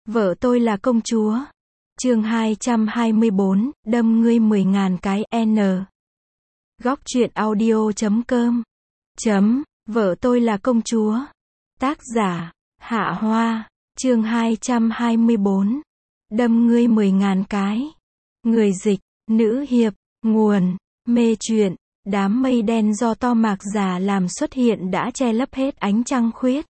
Vợ tôi là công chúa. Chương 224, đâm ngươi 10.000 cái N. Góc truyện audio.com. Vợ tôi là công chúa. Tác giả, Hạ Hoa. Chương 224, đâm ngươi 10.000 cái. Người dịch, nữ hiệp, nguồn, mê truyện. Đám mây đen do to mạc già làm xuất hiện đã che lấp hết ánh trăng khuyết.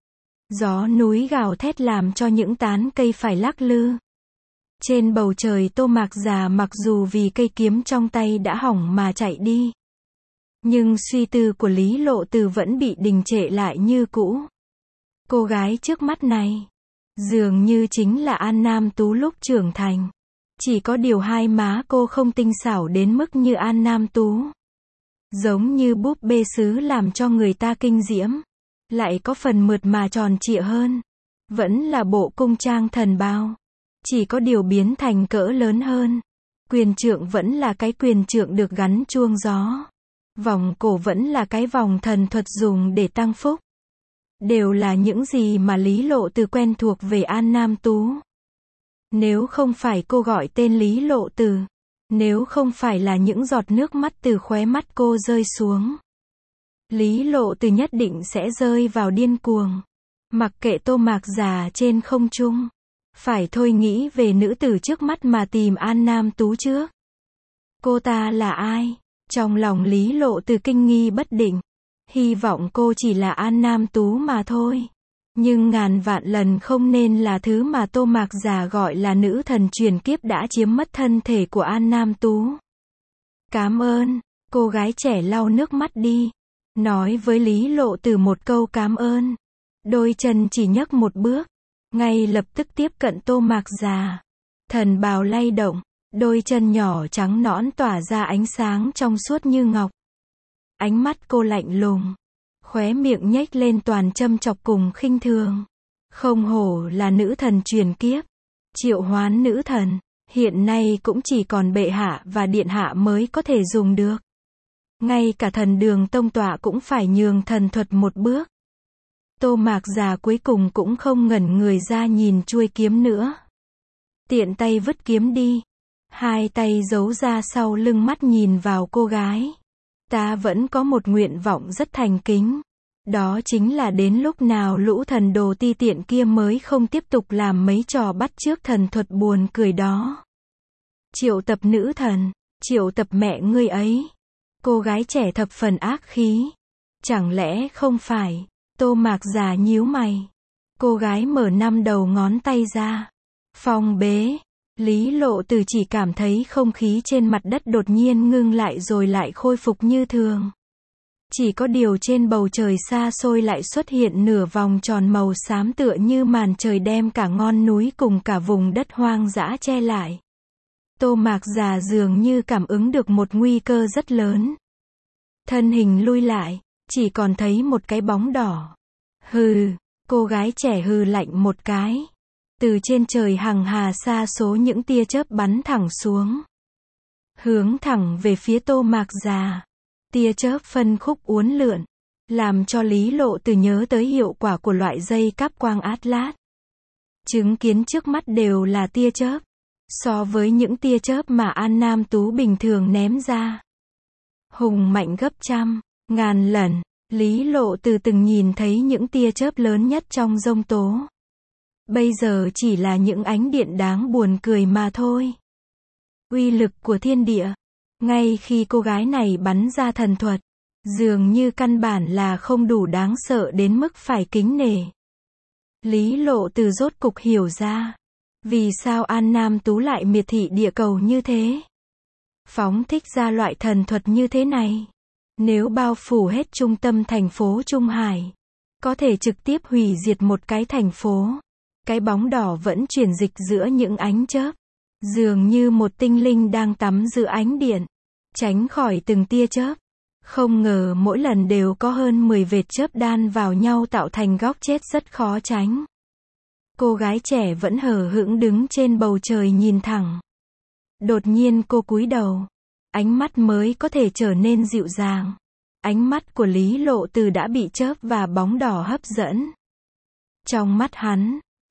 Gió núi gào thét làm cho những tán cây phải lắc lư. Trên bầu trời tô mạc già mặc dù vì cây kiếm trong tay đã hỏng mà chạy đi, nhưng suy tư của Lý Lộ Từ vẫn bị đình trệ lại như cũ. Cô gái trước mắt này dường như chính là An Nam Tú lúc trưởng thành. Chỉ có điều hai má cô không tinh xảo đến mức như An Nam Tú. Giống như búp bê sứ làm cho người ta kinh diễm. Lại có phần mượt mà tròn trịa hơn. Vẫn là bộ cung trang thần bao. Chỉ có điều biến thành cỡ lớn hơn. Quyền trượng vẫn là cái quyền trượng được gắn chuông gió. Vòng cổ vẫn là cái vòng thần thuật dùng để tăng phúc. Đều là những gì mà Lý Lộ Từ quen thuộc về An Nam Tú. Nếu không phải cô gọi tên Lý Lộ Từ, nếu không phải là những giọt nước mắt từ khóe mắt cô rơi xuống, Lý Lộ Từ nhất định sẽ rơi vào điên cuồng. Mặc kệ tô mạc già trên không trung. Phải thôi nghĩ về nữ tử trước mắt mà tìm An Nam Tú trước. Cô ta là ai? Trong lòng Lý Lộ Từ kinh nghi bất định. Hy vọng cô chỉ là An Nam Tú mà thôi. Nhưng ngàn vạn lần không nên là thứ mà tô mạc già gọi là nữ thần truyền kiếp đã chiếm mất thân thể của An Nam Tú. Cảm ơn. Cô gái trẻ lau nước mắt đi. Nói với Lý Lộ Từ một câu cảm ơn. Đôi chân chỉ nhấc một bước. Ngay lập tức tiếp cận tô mạc già. Thần bào lay động. Đôi chân nhỏ trắng nõn tỏa ra ánh sáng trong suốt như ngọc. Ánh mắt cô lạnh lùng. Khóe miệng nhếch lên toàn châm chọc cùng khinh thường. Không hổ là nữ thần truyền kiếp. Triệu hoán nữ thần. Hiện nay cũng chỉ còn bệ hạ và điện hạ mới có thể dùng được. Ngay cả thần Đường tông tọa cũng phải nhường thần thuật một bước. Tô mạc già cuối cùng cũng không ngẩn người ra nhìn chuôi kiếm nữa. Tiện tay vứt kiếm đi. Hai tay giấu ra sau lưng mắt nhìn vào cô gái. Ta vẫn có một nguyện vọng rất thành kính. Đó chính là đến lúc nào lũ thần đồ ti tiện kia mới không tiếp tục làm mấy trò bắt chước thần thuật buồn cười đó. Triệu tập nữ thần. Triệu tập mẹ ngươi ấy. Cô gái trẻ thập phần ác khí. Chẳng lẽ không phải? Tô mạc già nhíu mày. Cô gái mở 5 đầu ngón tay ra. Phong bế. Lý Lộ Từ chỉ cảm thấy không khí trên mặt đất đột nhiên ngưng lại rồi lại khôi phục như thường. Chỉ có điều trên bầu trời xa xôi lại xuất hiện nửa vòng tròn màu xám tựa như màn trời đem cả ngọn núi cùng cả vùng đất hoang dã che lại. Tô mạc già dường như cảm ứng được một nguy cơ rất lớn. Thân hình lui lại, chỉ còn thấy một cái bóng đỏ. Hừ, cô gái trẻ hừ lạnh một cái. Từ trên trời hằng hà xa số những tia chớp bắn thẳng xuống. Hướng thẳng về phía tô mạc già. Tia chớp phân khúc uốn lượn. Làm cho Lý Lộ Từ nhớ tới hiệu quả của loại dây cáp quang Atlas. Chứng kiến trước mắt đều là tia chớp. So với những tia chớp mà An Nam Tú bình thường ném ra. Hùng mạnh gấp trăm, ngàn lần. Lý Lộ Từ từng nhìn thấy những tia chớp lớn nhất trong giông tố. Bây giờ chỉ là những ánh điện đáng buồn cười mà thôi. Uy lực của thiên địa. Ngay khi cô gái này bắn ra thần thuật, dường như căn bản là không đủ đáng sợ đến mức phải kính nể. Lý Lộ Từ rốt cục hiểu ra. Vì sao An Nam Tú lại miệt thị địa cầu như thế? Phóng thích ra loại thần thuật như thế này. Nếu bao phủ hết trung tâm thành phố Trung Hải, có thể trực tiếp hủy diệt một cái thành phố. Cái bóng đỏ vẫn chuyển dịch giữa những ánh chớp. Dường như một tinh linh đang tắm giữa ánh điện. Tránh khỏi từng tia chớp. Không ngờ mỗi lần đều có hơn 10 vệt chớp đan vào nhau tạo thành góc chết rất khó tránh. Cô gái trẻ vẫn hờ hững đứng trên bầu trời nhìn thẳng. Đột nhiên cô cúi đầu. Ánh mắt mới có thể trở nên dịu dàng. Ánh mắt của Lý Lộ Từ đã bị chớp và bóng đỏ hấp dẫn. Trong mắt hắn,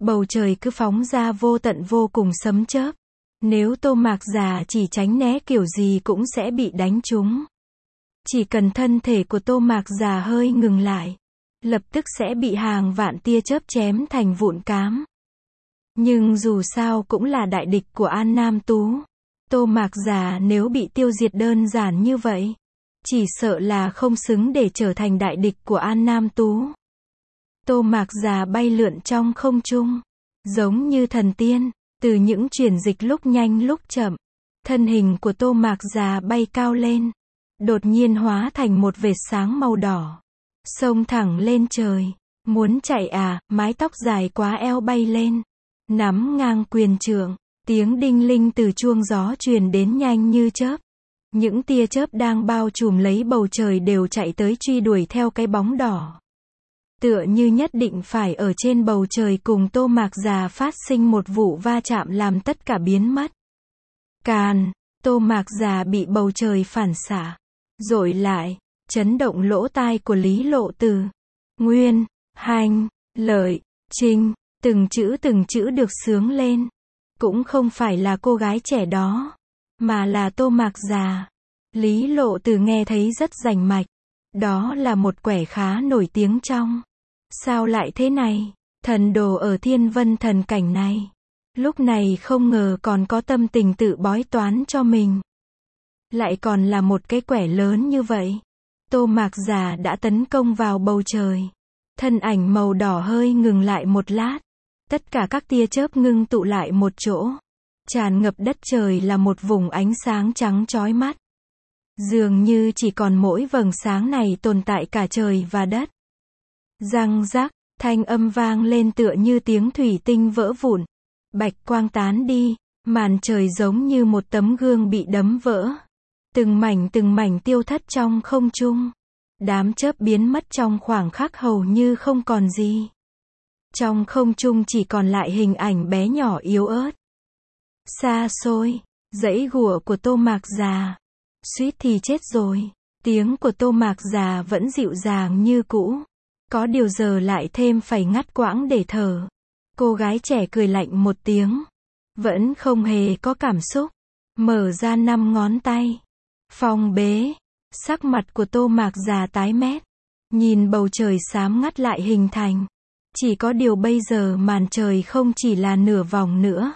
Bầu trời cứ phóng ra vô tận vô cùng sấm chớp. Nếu Tô Mạc Già chỉ tránh né kiểu gì cũng sẽ bị đánh trúng. Chỉ cần thân thể của Tô Mạc Già hơi ngừng lại, lập tức sẽ bị hàng vạn tia chớp chém thành vụn cám. Nhưng dù sao cũng là đại địch của An Nam Tú. Tô Mạc Già nếu bị tiêu diệt đơn giản như vậy, chỉ sợ là không xứng để trở thành đại địch của An Nam Tú. Tô Mạc Già bay lượn trong không trung, giống như thần tiên, từ những chuyển dịch lúc nhanh lúc chậm. Thân hình của Tô Mạc Già bay cao lên, đột nhiên hóa thành một vệt sáng màu đỏ, xông thẳng lên trời. Muốn chạy à, mái tóc dài quá eo bay lên, nắm ngang quyền trượng, tiếng đinh linh từ chuông gió truyền đến nhanh như chớp. Những tia chớp đang bao trùm lấy bầu trời đều chạy tới truy đuổi theo cái bóng đỏ. Tựa như nhất định phải ở trên bầu trời cùng Tô Mạc Già phát sinh một vụ va chạm làm tất cả biến mất. Càn, Tô Mạc Già bị bầu trời phản xạ, dội lại, chấn động lỗ tai của Lý Lộ Từ. Nguyên, Hành, Lợi, Trinh, từng chữ được xướng lên. Cũng không phải là cô gái trẻ đó, mà là Tô Mạc Già. Lý Lộ Từ nghe thấy rất rành mạch. Đó là một quẻ khá nổi tiếng trong. Sao lại thế này? Thần đồ ở Thiên Vân thần cảnh này. Lúc này không ngờ còn có tâm tình tự bói toán cho mình. Lại còn là một cái quẻ lớn như vậy. Tô Mạc Già đã tấn công vào bầu trời. Thân ảnh màu đỏ hơi ngừng lại một lát. Tất cả các tia chớp ngưng tụ lại một chỗ. Tràn ngập đất trời là một vùng ánh sáng trắng chói mắt. Dường như chỉ còn mỗi vầng sáng này tồn tại cả trời và đất. Răng rắc, thanh âm vang lên tựa như tiếng thủy tinh vỡ vụn. Bạch quang tán đi, màn trời giống như một tấm gương bị đấm vỡ. Từng mảnh tiêu thất trong không trung. Đám chớp biến mất trong khoảng khắc hầu như không còn gì. Trong không trung chỉ còn lại hình ảnh bé nhỏ yếu ớt. Xa xôi, dãy gùa của Tô Mạc Già. Suýt thì chết rồi. Tiếng của Tô Mạc Già vẫn dịu dàng như cũ. Có điều giờ lại thêm phải ngắt quãng để thở. Cô gái trẻ cười lạnh một tiếng. Vẫn không hề có cảm xúc. Mở ra 5 ngón tay. Phong bế. Sắc mặt của Tô Mạc Già tái mét. Nhìn bầu trời xám ngắt lại hình thành. Chỉ có điều bây giờ màn trời không chỉ là nửa vòng nữa,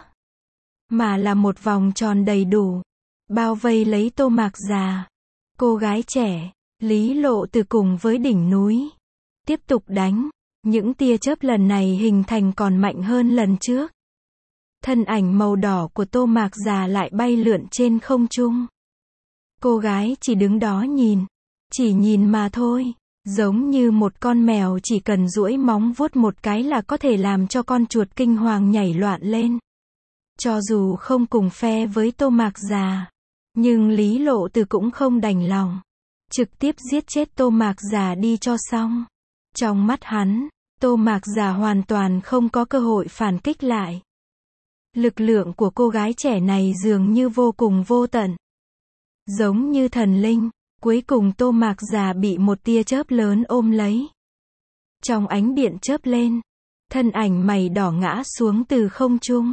mà là một vòng tròn đầy đủ. Bao vây lấy Tô Mạc Già. Cô gái trẻ, Lý Lộ Từ cùng với đỉnh núi. Tiếp tục đánh. Những tia chớp lần này hình thành còn mạnh hơn lần trước. Thân ảnh màu đỏ của Tô Mạc Già lại bay lượn trên không trung. Cô gái chỉ đứng đó nhìn. Chỉ nhìn mà thôi. Giống như một con mèo chỉ cần duỗi móng vuốt một cái là có thể làm cho con chuột kinh hoàng nhảy loạn lên. Cho dù không cùng phe với Tô Mạc Già, nhưng Lý Lộ Từ cũng không đành lòng. Trực tiếp giết chết Tô Mạc Già đi cho xong. Trong mắt hắn, Tô Mạc Già hoàn toàn không có cơ hội phản kích lại. Lực lượng của cô gái trẻ này dường như vô cùng vô tận. Giống như thần linh. Cuối cùng Tô Mạc Già bị một tia chớp lớn ôm lấy. Trong ánh điện chớp lên, thân ảnh mày đỏ ngã xuống từ không trung.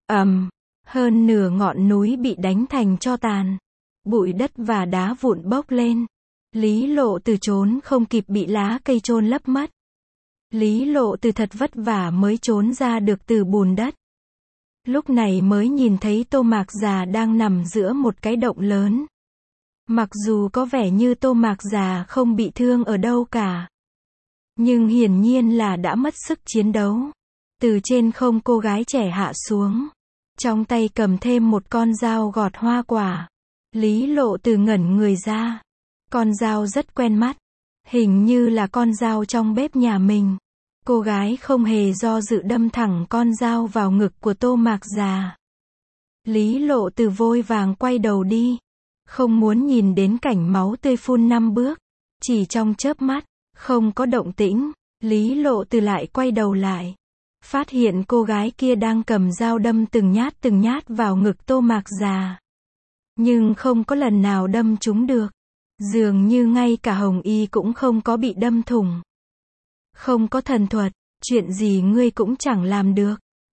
Hơn nửa ngọn núi bị đánh thành tro tàn. Bụi đất và đá vụn bốc lên. Lý Lộ Từ trốn không kịp bị lá cây chôn lấp mất. Lý Lộ Từ thật vất vả mới trốn ra được từ bùn đất. Lúc này mới nhìn thấy Tô Mạc Già đang nằm giữa một cái động lớn. Mặc dù có vẻ như Tô Mạc Già không bị thương ở đâu cả, nhưng hiển nhiên là đã mất sức chiến đấu. Từ trên không cô gái trẻ hạ xuống, trong tay cầm thêm một con dao gọt hoa quả. Lý Lộ Từ ngẩn người ra. Con dao rất quen mắt, hình như là con dao trong bếp nhà mình. Cô gái không hề do dự đâm thẳng con dao vào ngực của Tô Mạc Già. Lý Lộ Từ vội vàng quay đầu đi. Không muốn nhìn đến cảnh máu tươi phun 5 bước. Chỉ trong chớp mắt, không có động tĩnh, Lý Lộ Từ lại quay đầu lại. Phát hiện cô gái kia đang cầm dao đâm từng nhát vào ngực Tô Mạc Già. Nhưng không có lần nào đâm trúng được. Dường như ngay cả Hồng Y cũng không có bị đâm thủng. Không có thần thuật, chuyện gì ngươi cũng chẳng làm được.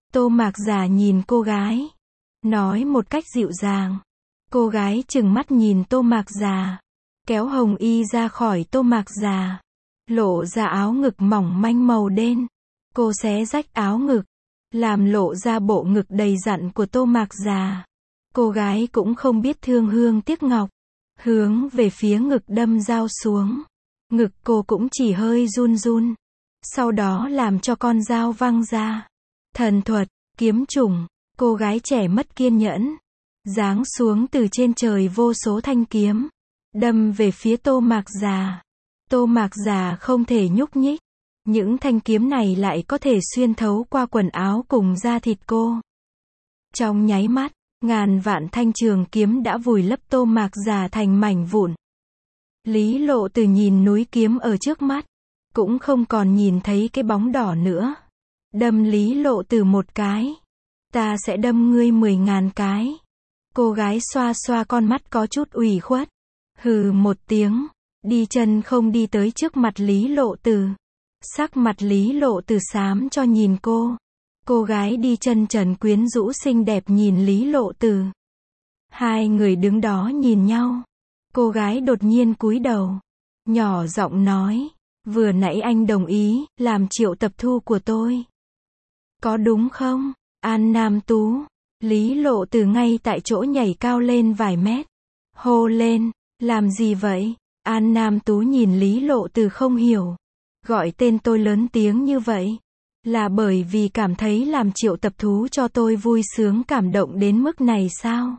Tô Mạc Giả nhìn cô gái, nói một cách dịu dàng. Cô gái trừng mắt nhìn Tô Mạc Giả, kéo hồng y ra khỏi Tô Mạc Giả, lộ ra áo ngực mỏng manh màu đen. Cô xé rách áo ngực, làm lộ ra bộ ngực đầy dặn của Tô Mạc Giả. Cô gái cũng không biết thương hương tiếc ngọc, hướng về phía ngực đâm dao xuống. Ngực cô cũng chỉ hơi run run, sau đó làm cho con dao văng ra. Thần thuật, kiếm chủng, cô gái trẻ mất kiên nhẫn, giáng xuống từ trên trời vô số thanh kiếm, đâm về phía Tô Mạc Giả. Tô Mạc Giả không thể nhúc nhích, những thanh kiếm này lại có thể xuyên thấu qua quần áo cùng da thịt cô. Trong nháy mắt, ngàn vạn thanh trường kiếm đã vùi lấp Tô Mạc Giả thành mảnh vụn. Lý Lộ Tử nhìn núi kiếm ở trước mắt, cũng không còn nhìn thấy cái bóng đỏ nữa. Đâm Lý Lộ Tử một cái, ta sẽ đâm ngươi 10.000 cái. Cô gái xoa xoa con mắt có chút ủy khuất, hừ một tiếng, đi chân không đi tới trước mặt Lý Lộ Tử. Sắc mặt Lý Lộ Tử xám cho nhìn cô. Cô gái đi chân trần quyến rũ xinh đẹp nhìn Lý Lộ Tử. Hai người đứng đó nhìn nhau. Cô gái đột nhiên cúi đầu, nhỏ giọng nói, vừa nãy anh đồng ý làm triệu tập thu của tôi, có đúng không? An Nam Tú. Lý Lộ Tử ngay tại chỗ nhảy cao lên vài mét, hô lên, làm gì vậy? An Nam Tú nhìn Lý Lộ Tử không hiểu, gọi tên tôi lớn tiếng như vậy, là bởi vì cảm thấy làm triệu tập thú cho tôi vui sướng cảm động đến mức này sao?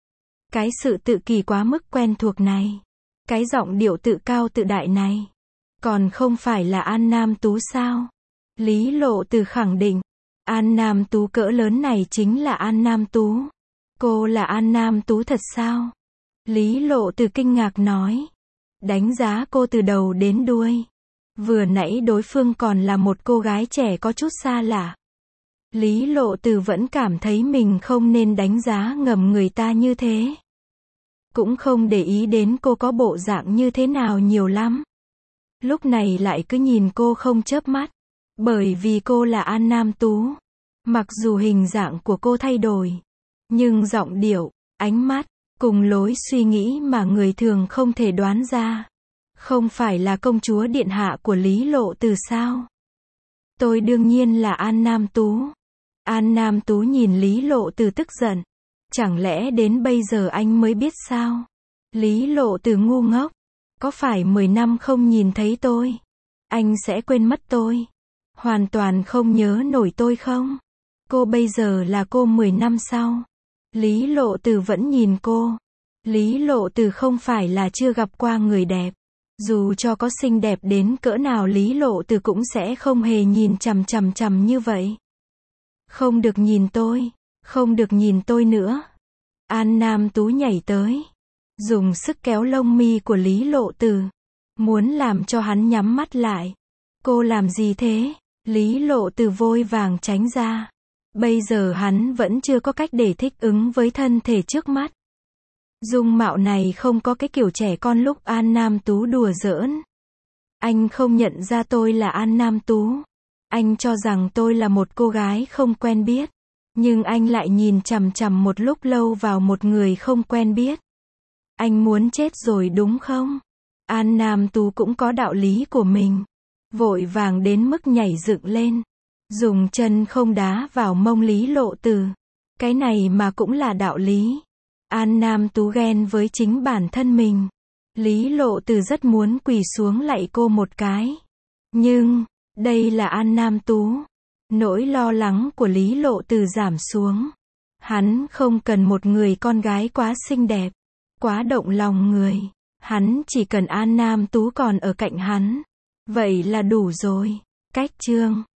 Cái sự tự kỳ quá mức quen thuộc này, cái giọng điệu tự cao tự đại này, còn không phải là An Nam Tú sao? Lý Lộ Tử khẳng định, An Nam Tú cỡ lớn này chính là An Nam Tú. Cô là An Nam Tú thật sao? Lý Lộ Tử kinh ngạc nói, đánh giá cô từ đầu đến đuôi. Vừa nãy đối phương còn là một cô gái trẻ có chút xa lạ. Lý Lộ Tử vẫn cảm thấy mình không nên đánh giá ngầm người ta như thế. Cũng không để ý đến cô có bộ dạng như thế nào nhiều lắm. Lúc này lại cứ nhìn cô không chớp mắt. Bởi vì cô là An Nam Tú. Mặc dù hình dạng của cô thay đổi, nhưng giọng điệu, ánh mắt, cùng lối suy nghĩ mà người thường không thể đoán ra. Không phải là công chúa điện hạ của Lý Lộ Tử sao? Tôi đương nhiên là An Nam Tú. An Nam Tú nhìn Lý Lộ Tử tức giận. Chẳng lẽ đến bây giờ anh mới biết sao? Lý Lộ Tử ngu ngốc. Có phải 10 năm không nhìn thấy tôi, anh sẽ quên mất tôi? Hoàn toàn không nhớ nổi tôi không? Cô bây giờ là cô 10 năm sau. Lý Lộ Tử vẫn nhìn cô. Lý Lộ Tử không phải là chưa gặp qua người đẹp. Dù cho có xinh đẹp đến cỡ nào Lý Lộ Tử cũng sẽ không hề nhìn chằm chằm chằm như vậy. Không được nhìn tôi. Không được nhìn tôi nữa. An Nam Tú nhảy tới, dùng sức kéo lông mi của Lý Lộ Tử, muốn làm cho hắn nhắm mắt lại. Cô làm gì thế? Lý Lộ Tử vội vàng tránh ra. Bây giờ hắn vẫn chưa có cách để thích ứng với thân thể trước mắt. Dung mạo này không có cái kiểu trẻ con lúc An Nam Tú đùa giỡn. Anh không nhận ra tôi là An Nam Tú. Anh cho rằng tôi là một cô gái không quen biết. Nhưng anh lại nhìn chằm chằm một lúc lâu vào một người không quen biết. Anh muốn chết rồi đúng không? An Nam Tú cũng có đạo lý của mình. Vội vàng đến mức nhảy dựng lên, dùng chân không đá vào mông Lý Lộ Tử. Cái này mà cũng là đạo lý. An Nam Tú ghen với chính bản thân mình. Lý Lộ Tử rất muốn quỳ xuống lạy cô một cái. Nhưng, đây là An Nam Tú. Nỗi lo lắng của Lý Lộ Tử giảm xuống. Hắn không cần một người con gái quá xinh đẹp, quá động lòng người. Hắn chỉ cần An Nam Tú còn ở cạnh hắn. Vậy là đủ rồi. Cách chương